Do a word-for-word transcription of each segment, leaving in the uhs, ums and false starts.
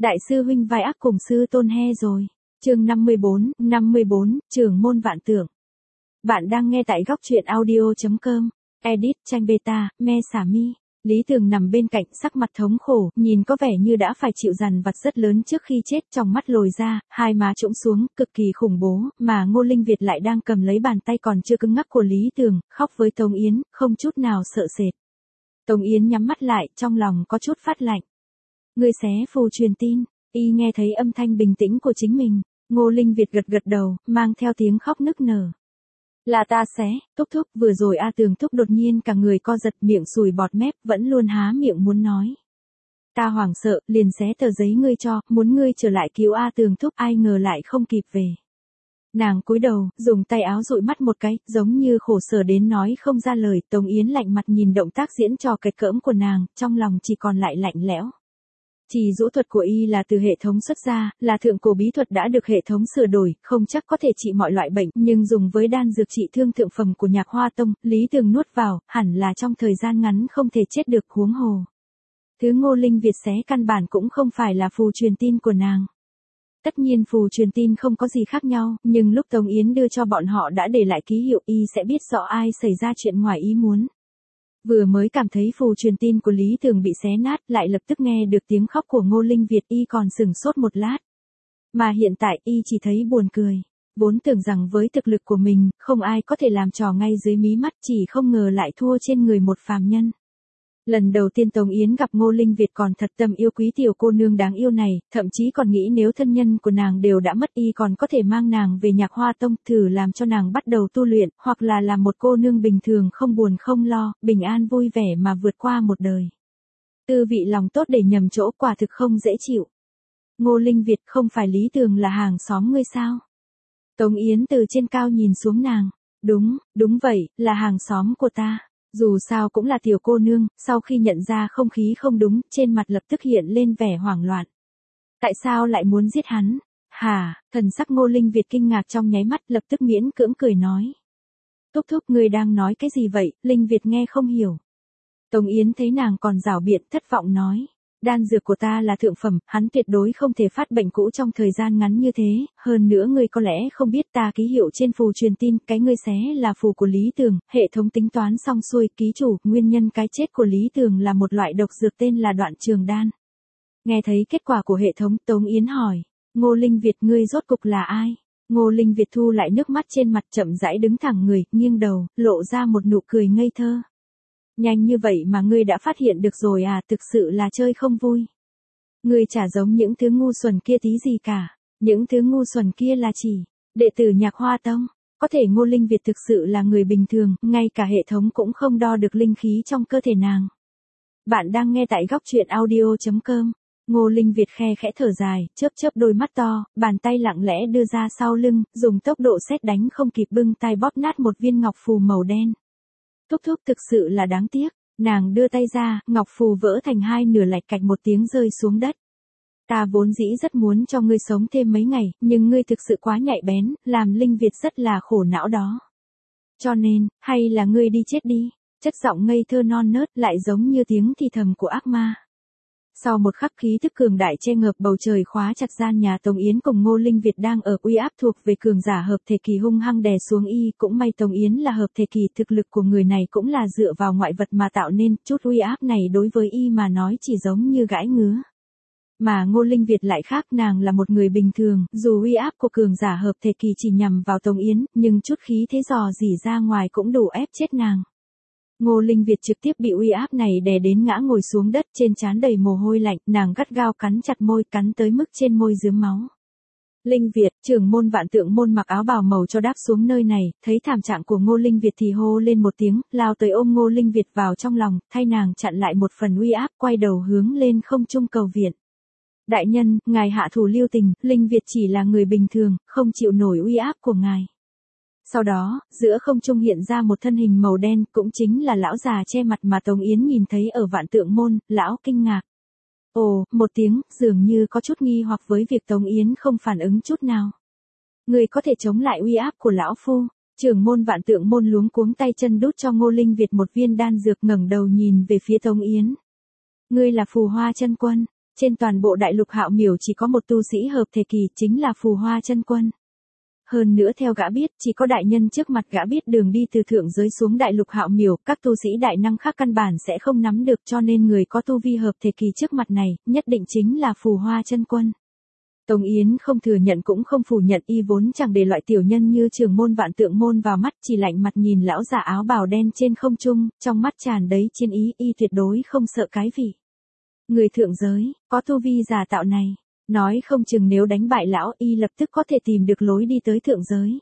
Đại sư huynh vai ác cùng sư tôn he rồi. Chương năm mươi bốn, năm mươi bốn, Trường môn vạn tượng. Bạn đang nghe tại góc truyện audio chấm com. Edit tranh beta, me xả mi. Lý Tường nằm bên cạnh sắc mặt thống khổ, nhìn có vẻ như đã phải chịu dằn vặt rất lớn trước khi chết, trong mắt lồi ra, hai má trũng xuống, cực kỳ khủng bố, mà Ngô Linh Việt lại đang cầm lấy bàn tay còn chưa cứng ngắc của Lý Tường, khóc với Tống Yến, không chút nào sợ sệt. Tống Yến nhắm mắt lại, trong lòng có chút phát lạnh. Ngươi xé phù truyền tin, y nghe thấy âm thanh bình tĩnh của chính mình, Ngô Linh Việt gật gật đầu, mang theo tiếng khóc nức nở. Là ta xé, thúc thúc, vừa rồi A Tường thúc đột nhiên cả người co giật, miệng sùi bọt mép, vẫn luôn há miệng muốn nói. Ta hoảng sợ, liền xé tờ giấy ngươi cho, muốn ngươi trở lại cứu A Tường thúc, ai ngờ lại không kịp về. Nàng cúi đầu, dùng tay áo dụi mắt một cái, giống như khổ sở đến nói không ra lời. Tống Yến lạnh mặt nhìn động tác diễn trò kịch cỡm của nàng, trong lòng chỉ còn lại lạnh lẽo. Chỉ dũ thuật của y là từ hệ thống xuất ra, là thượng cổ bí thuật đã được hệ thống sửa đổi, không chắc có thể trị mọi loại bệnh, nhưng dùng với đan dược trị thương thượng phẩm của Nhạc Hoa Tông, Lý Tường nuốt vào, hẳn là trong thời gian ngắn không thể chết được, huống hồ. Thứ Ngô Linh Việt xé căn bản cũng không phải là phù truyền tin của nàng. Tất nhiên phù truyền tin không có gì khác nhau, nhưng lúc Tống Yến đưa cho bọn họ đã để lại ký hiệu, y sẽ biết rõ ai xảy ra chuyện ngoài ý muốn. Vừa mới cảm thấy phù truyền tin của Lý Tường bị xé nát, lại lập tức nghe được tiếng khóc của Ngô Linh Việt, y còn sửng sốt một lát. Mà hiện tại y chỉ thấy buồn cười, vốn tưởng rằng với thực lực của mình, không ai có thể làm trò ngay dưới mí mắt, chỉ không ngờ lại thua trên người một phàm nhân. Lần đầu tiên Tống Yến gặp Ngô Linh Việt còn thật tâm yêu quý tiểu cô nương đáng yêu này, thậm chí còn nghĩ nếu thân nhân của nàng đều đã mất y còn có thể mang nàng về Nhạc Hoa Tông, thử làm cho nàng bắt đầu tu luyện, hoặc là làm một cô nương bình thường không buồn không lo, bình an vui vẻ mà vượt qua một đời. Tư vị lòng tốt để nhầm chỗ quả thực không dễ chịu. Ngô Linh Việt, không phải Lý Tường là hàng xóm ngươi sao? Tống Yến từ trên cao nhìn xuống nàng. Đúng, đúng vậy, là hàng xóm của ta. Dù sao cũng là tiểu cô nương, sau khi nhận ra không khí không đúng, trên mặt lập tức hiện lên vẻ hoảng loạn. Tại sao lại muốn giết hắn? Hả, thần sắc Ngô Linh Việt kinh ngạc trong nháy mắt, lập tức miễn cưỡng cười nói. Thúc thúc, ngươi đang nói cái gì vậy? Linh Việt nghe không hiểu. Tống Yến thấy nàng còn giảo biện, thất vọng nói. Đan dược của ta là thượng phẩm, hắn tuyệt đối không thể phát bệnh cũ trong thời gian ngắn như thế, hơn nữa ngươi có lẽ không biết ta ký hiệu trên phù truyền tin, cái ngươi xé là phù của Lý Tường, hệ thống tính toán xong xuôi, ký chủ, nguyên nhân cái chết của Lý Tường là một loại độc dược tên là đoạn trường đan. Nghe thấy kết quả của hệ thống, Tống Yến hỏi, Ngô Linh Việt, ngươi rốt cục là ai? Ngô Linh Việt thu lại nước mắt trên mặt, chậm rãi đứng thẳng người, nghiêng đầu, lộ ra một nụ cười ngây thơ. Nhanh như vậy mà ngươi đã phát hiện được rồi à, thực sự là chơi không vui. Ngươi chả giống những thứ ngu xuẩn kia tí gì cả, những thứ ngu xuẩn kia là chỉ đệ tử Nhạc Hoa Tông. Có thể Ngô Linh Việt thực sự là người bình thường, ngay cả hệ thống cũng không đo được linh khí trong cơ thể nàng. Bạn đang nghe tại góc truyện audio chấm com. Ngô Linh Việt khe khẽ thở dài, chớp chớp đôi mắt to, bàn tay lặng lẽ đưa ra sau lưng, dùng tốc độ sét đánh không kịp bưng tay bóp nát một viên ngọc phù màu đen. Thúc thúc, thực sự là đáng tiếc. Nàng đưa tay ra, ngọc phù vỡ thành hai nửa, lạch cạch một tiếng rơi xuống đất. Ta vốn dĩ rất muốn cho ngươi sống thêm mấy ngày, nhưng ngươi thực sự quá nhạy bén, làm Linh Việt rất là khổ não đó. Cho nên, hay là ngươi đi chết đi. Chất giọng ngây thơ non nớt lại giống như tiếng thì thầm của ác ma. Sau một khắc khí thức cường đại che ngợp bầu trời khóa chặt gian nhà, Tống Yến cùng Ngô Linh Việt đang ở uy áp thuộc về cường giả hợp thể kỳ hung hăng đè xuống y, cũng may Tống Yến là hợp thể kỳ, thực lực của người này cũng là dựa vào ngoại vật mà tạo nên, chút uy áp này đối với y mà nói chỉ giống như gãi ngứa. Mà Ngô Linh Việt lại khác, nàng là một người bình thường, dù uy áp của cường giả hợp thể kỳ chỉ nhằm vào Tống Yến, nhưng chút khí thế dò dỉ ra ngoài cũng đủ ép chết nàng. Ngô Linh Việt trực tiếp bị uy áp này đè đến ngã ngồi xuống đất, trên trán đầy mồ hôi lạnh, nàng gắt gao cắn chặt môi, cắn tới mức trên môi rướm máu. Linh Việt, trưởng môn vạn tượng môn mặc áo bào màu cho đáp xuống nơi này, thấy thảm trạng của Ngô Linh Việt thì hô lên một tiếng, lao tới ôm Ngô Linh Việt vào trong lòng, thay nàng chặn lại một phần uy áp, quay đầu hướng lên không trung cầu viện. Đại nhân, ngài hạ thủ lưu tình, Linh Việt chỉ là người bình thường, không chịu nổi uy áp của ngài. Sau đó, giữa không trung hiện ra một thân hình màu đen, cũng chính là lão già che mặt mà Tống Yến nhìn thấy ở vạn tượng môn, lão kinh ngạc. Ồ, một tiếng, dường như có chút nghi hoặc với việc Tống Yến không phản ứng chút nào. Người có thể chống lại uy áp của lão phu. Trưởng môn vạn tượng môn luống cuống tay chân đút cho Ngô Linh Việt một viên đan dược, ngẩng đầu nhìn về phía Tống Yến. Ngươi là Phù Hoa Chân Quân. Trên toàn bộ đại lục Hạo Miểu chỉ có một tu sĩ hợp thể kỳ, chính là Phù Hoa Chân Quân. Hơn nữa theo gã biết, chỉ có đại nhân trước mặt gã biết đường đi từ thượng giới xuống đại lục Hạo Miểu, các tu sĩ đại năng khác căn bản sẽ không nắm được, cho nên người có tu vi hợp thể kỳ trước mặt này, nhất định chính là Phù Hoa Chân Quân. Tống Yến không thừa nhận cũng không phủ nhận, y vốn chẳng để loại tiểu nhân như Trường Môn Vạn Tượng Môn vào mắt, chỉ lạnh mặt nhìn lão già áo bào đen trên không trung, trong mắt tràn đầy chiến ý, y tuyệt đối không sợ cái vị. Người thượng giới, có tu vi giả tạo này, nói không chừng nếu đánh bại lão, y lập tức có thể tìm được lối đi tới thượng giới.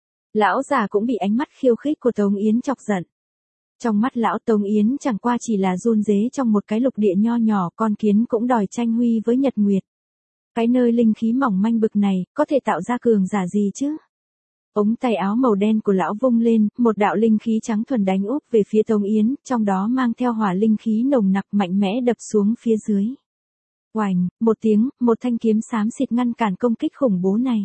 Lão già cũng bị ánh mắt khiêu khích của Tống Yến chọc giận. Trong mắt lão, Tống Yến chẳng qua chỉ là run rế trong một cái lục địa nho nhỏ, con kiến cũng đòi tranh huy với nhật nguyệt. Cái nơi linh khí mỏng manh bực này, có thể tạo ra cường giả gì chứ? Ống tay áo màu đen của lão vung lên, một đạo linh khí trắng thuần đánh úp về phía Tống Yến, trong đó mang theo hỏa linh khí nồng nặc mạnh mẽ đập xuống phía dưới. Oành, một tiếng, một thanh kiếm xám xịt ngăn cản công kích khủng bố này.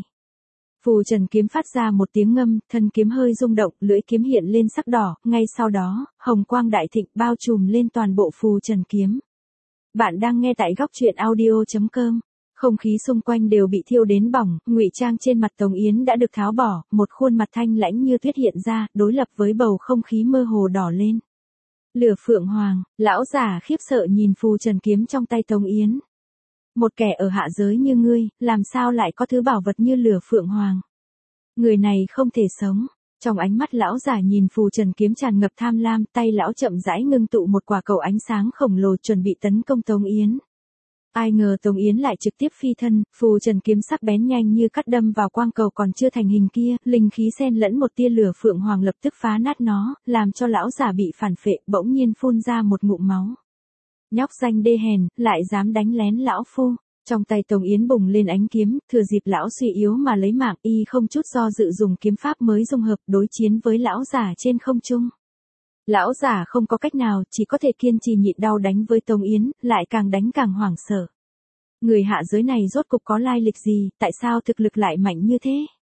Phù trần kiếm phát ra một tiếng ngâm, thân kiếm hơi rung động, lưỡi kiếm hiện lên sắc đỏ, ngay sau đó, hồng quang đại thịnh bao trùm lên toàn bộ phù trần kiếm. Bạn đang nghe tại góc truyện audio chấm com. Không khí xung quanh đều bị thiêu đến bỏng, ngụy trang trên mặt Tống Yến đã được tháo bỏ, một khuôn mặt thanh lãnh như tuyết hiện ra, đối lập với bầu không khí mơ hồ đỏ lên. Lửa Phượng Hoàng, lão già khiếp sợ nhìn phù trần kiếm trong tay Tống Yến. Một kẻ ở hạ giới như ngươi, làm sao lại có thứ bảo vật như Lửa Phượng Hoàng? Người này không thể sống. Trong ánh mắt lão già nhìn phù trần kiếm tràn ngập tham lam, tay lão chậm rãi ngưng tụ một quả cầu ánh sáng khổng lồ chuẩn bị tấn công Tống Yến. Ai ngờ Tống Yến lại trực tiếp phi thân, phù trần kiếm sắc bén nhanh như cắt đâm vào quang cầu còn chưa thành hình kia, linh khí xen lẫn một tia lửa phượng hoàng lập tức phá nát nó, làm cho lão già bị phản phệ, bỗng nhiên phun ra một ngụm máu. Nhóc danh đê hèn, lại dám đánh lén lão phu. Trong tay Tống Yến bùng lên ánh kiếm, thừa dịp lão suy yếu mà lấy mạng, y không chút do dự dùng kiếm pháp mới dung hợp đối chiến với lão già trên không trung. Lão già không có cách nào, chỉ có thể kiên trì nhịn đau đánh với Tống Yến, lại càng đánh càng hoảng sợ. Người hạ giới này rốt cục có lai lịch gì, tại sao thực lực lại mạnh như thế?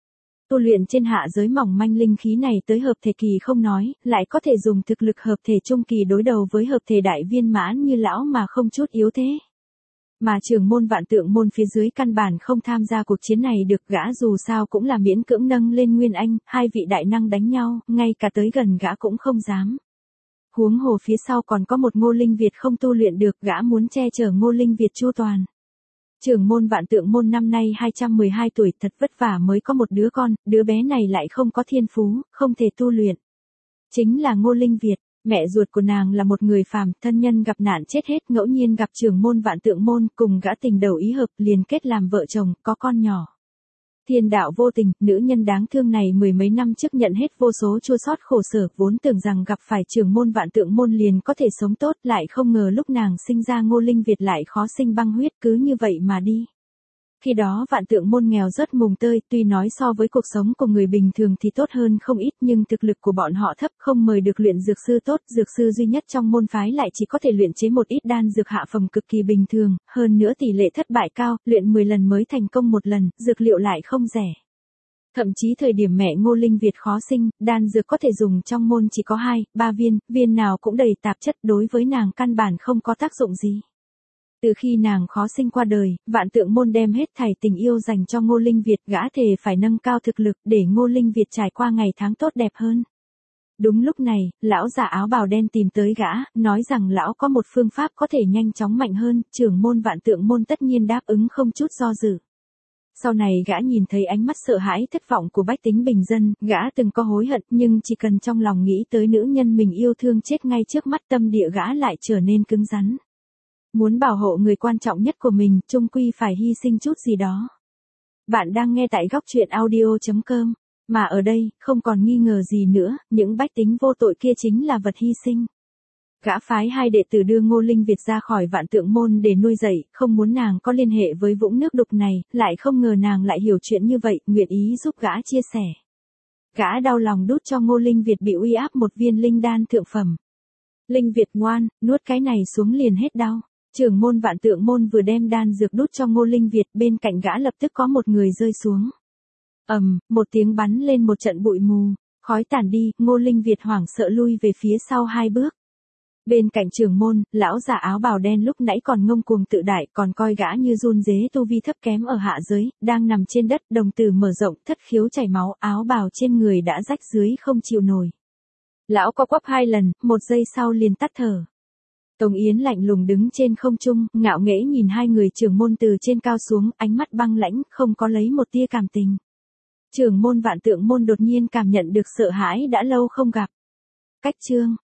Tu luyện trên hạ giới mỏng manh linh khí này tới hợp thể kỳ không nói, lại có thể dùng thực lực hợp thể trung kỳ đối đầu với hợp thể đại viên mãn như lão mà không chút yếu thế. Mà Trường Môn Vạn Tượng Môn phía dưới căn bản không tham gia cuộc chiến này được, gã dù sao cũng là miễn cưỡng nâng lên Nguyên Anh, hai vị đại năng đánh nhau, ngay cả tới gần gã cũng không dám. Huống hồ phía sau còn có một Ngô Linh Việt không tu luyện được, gã muốn che chở Ngô Linh Việt chu toàn. Trường Môn Vạn Tượng Môn năm nay hai trăm mười hai tuổi, thật vất vả mới có một đứa con, đứa bé này lại không có thiên phú, không thể tu luyện. Chính là Ngô Linh Việt. Mẹ ruột của nàng là một người phàm, thân nhân gặp nạn chết hết, ngẫu nhiên gặp Trường Môn Vạn Tượng Môn, cùng gã tình đầu ý hợp, liền kết làm vợ chồng, có con nhỏ. Thiên đạo vô tình, nữ nhân đáng thương này mười mấy năm trước nhận hết vô số chua xót khổ sở, vốn tưởng rằng gặp phải Trường Môn Vạn Tượng Môn liền có thể sống tốt, lại không ngờ lúc nàng sinh ra Ngô Linh Việt lại khó sinh băng huyết, cứ như vậy mà đi. Khi đó Vạn Tượng Môn nghèo rất mùng tơi, tuy nói so với cuộc sống của người bình thường thì tốt hơn không ít, nhưng thực lực của bọn họ thấp, không mời được luyện dược sư tốt, dược sư duy nhất trong môn phái lại chỉ có thể luyện chế một ít đan dược hạ phẩm cực kỳ bình thường, hơn nữa tỷ lệ thất bại cao, luyện mười lần mới thành công một lần, dược liệu lại không rẻ. Thậm chí thời điểm mẹ Ngô Linh Việt khó sinh, đan dược có thể dùng trong môn chỉ có hai, ba viên, viên nào cũng đầy tạp chất, đối với nàng căn bản không có tác dụng gì. Từ khi nàng khó sinh qua đời, Vạn Tượng Môn đem hết thảy tình yêu dành cho Ngô Linh Việt, gã thề phải nâng cao thực lực để Ngô Linh Việt trải qua ngày tháng tốt đẹp hơn. Đúng lúc này, lão già áo bào đen tìm tới gã, nói rằng lão có một phương pháp có thể nhanh chóng mạnh hơn, Trường Môn Vạn Tượng Môn tất nhiên đáp ứng không chút do dự. Sau này gã nhìn thấy ánh mắt sợ hãi thất vọng của bách tính bình dân, gã từng có hối hận, nhưng chỉ cần trong lòng nghĩ tới nữ nhân mình yêu thương chết ngay trước mắt, tâm địa gã lại trở nên cứng rắn. Muốn bảo hộ người quan trọng nhất của mình, chung quy phải hy sinh chút gì đó. Bạn đang nghe tại góc truyện audio chấm com, mà ở đây, không còn nghi ngờ gì nữa, những bách tính vô tội kia chính là vật hy sinh. Gã phái hai đệ tử đưa Ngô Linh Việt ra khỏi Vạn Tượng Môn để nuôi dạy, không muốn nàng có liên hệ với vũng nước đục này, lại không ngờ nàng lại hiểu chuyện như vậy, nguyện ý giúp gã chia sẻ. Gã đau lòng đút cho Ngô Linh Việt bị uy áp một viên linh đan thượng phẩm. Linh Việt ngoan, nuốt cái này xuống liền hết đau. Trường Môn Vạn Tượng Môn vừa đem đan dược đút cho Ngô Linh Việt, bên cạnh gã lập tức có một người rơi xuống. Ầm, um, một tiếng bắn lên một trận bụi mù, khói tản đi, Ngô Linh Việt hoảng sợ lui về phía sau hai bước. Bên cạnh trưởng môn, lão già áo bào đen lúc nãy còn ngông cuồng tự đại, còn coi gã như run rế tu vi thấp kém ở hạ giới, đang nằm trên đất, đồng tử mở rộng, thất khiếu chảy máu, áo bào trên người đã rách dưới không chịu nổi. Lão co quắp hai lần, một giây sau liền tắt thở. Tống Yến lạnh lùng đứng trên không trung, ngạo nghễ nhìn hai người trưởng môn từ trên cao xuống, ánh mắt băng lãnh, không có lấy một tia cảm tình. Trưởng môn Vạn Tượng môn đột nhiên cảm nhận được sợ hãi đã lâu không gặp. Cách chương